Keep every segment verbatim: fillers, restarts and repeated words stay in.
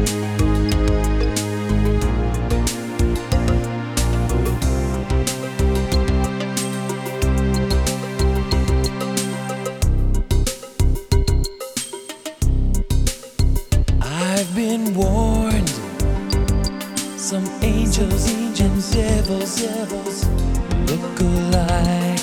I've been warned, some angels and devils, devils look alike.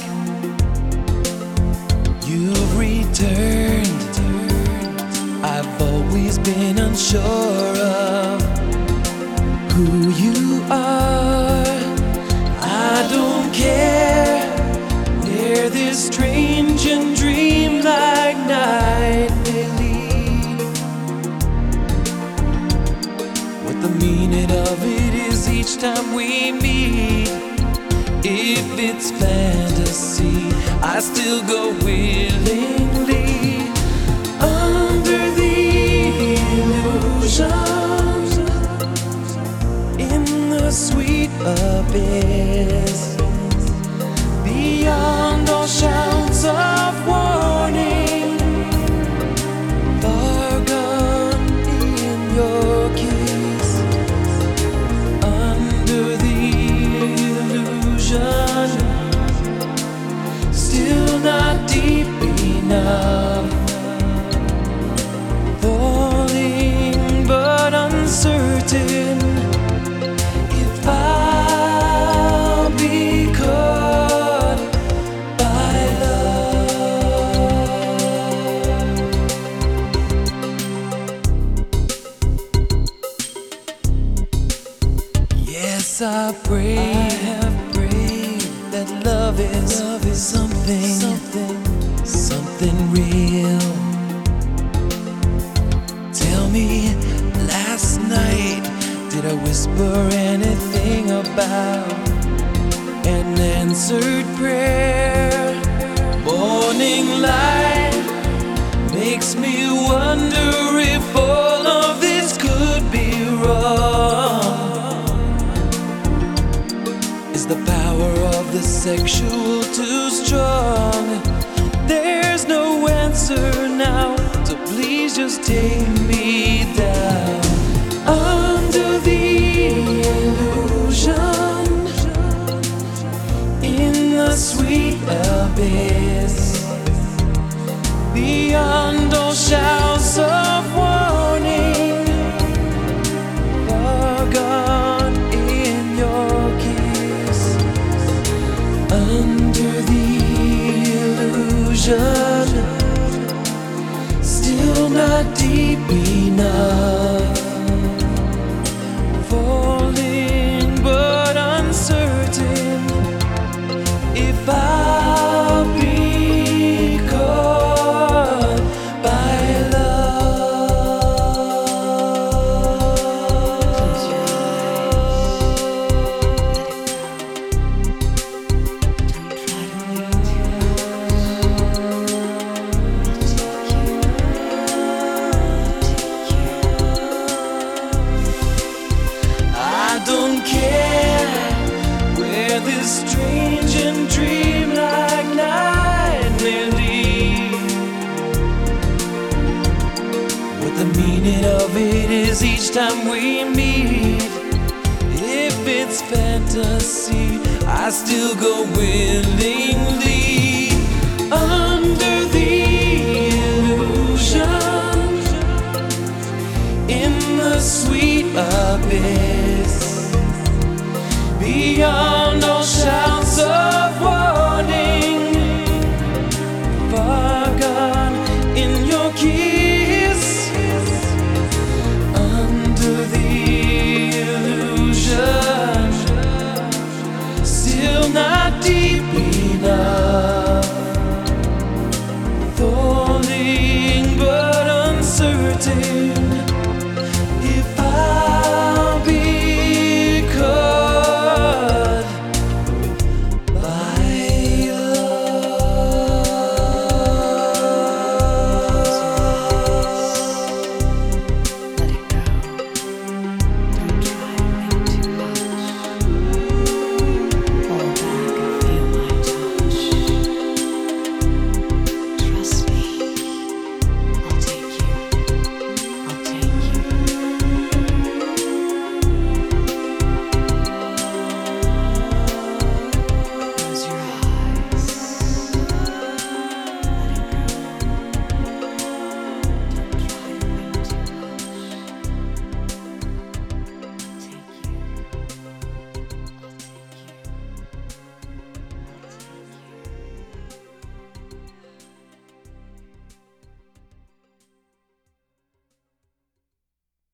You've returned, I've always been unsure of who you are. I don't care where this strange and dreamlike night may lead. What the meaning of it is each time we meet. If it's fantasy, I still go willingly. Under the illusion, in the sweet abyss, beyond all shouts of warning, far gone in your kiss. Under the illusion, still not deep enough, falling but uncertain if I'll be caught by love. Yes, I pray, I have prayed that love is, love is something, something, something real. Tell me, last night, did I whisper anything about an answered prayer? Morning light makes me wonder if all of this could be wrong. Is the power of the sexual too strong? There's no answer now, so please just take me down. Under the illusion, in the sweet abyss, beyond all shouts of warning, far gone in your kiss. Under the illusion, still not deep enough, falling but uncertain if I'll be caught by love. Close your eyes, I don't care where this strange and dreamlike night may lead. What the meaning of it is each time we meet. If it's fantasy, I still go willingly. Under the illusion, in the sweet abyss, beyond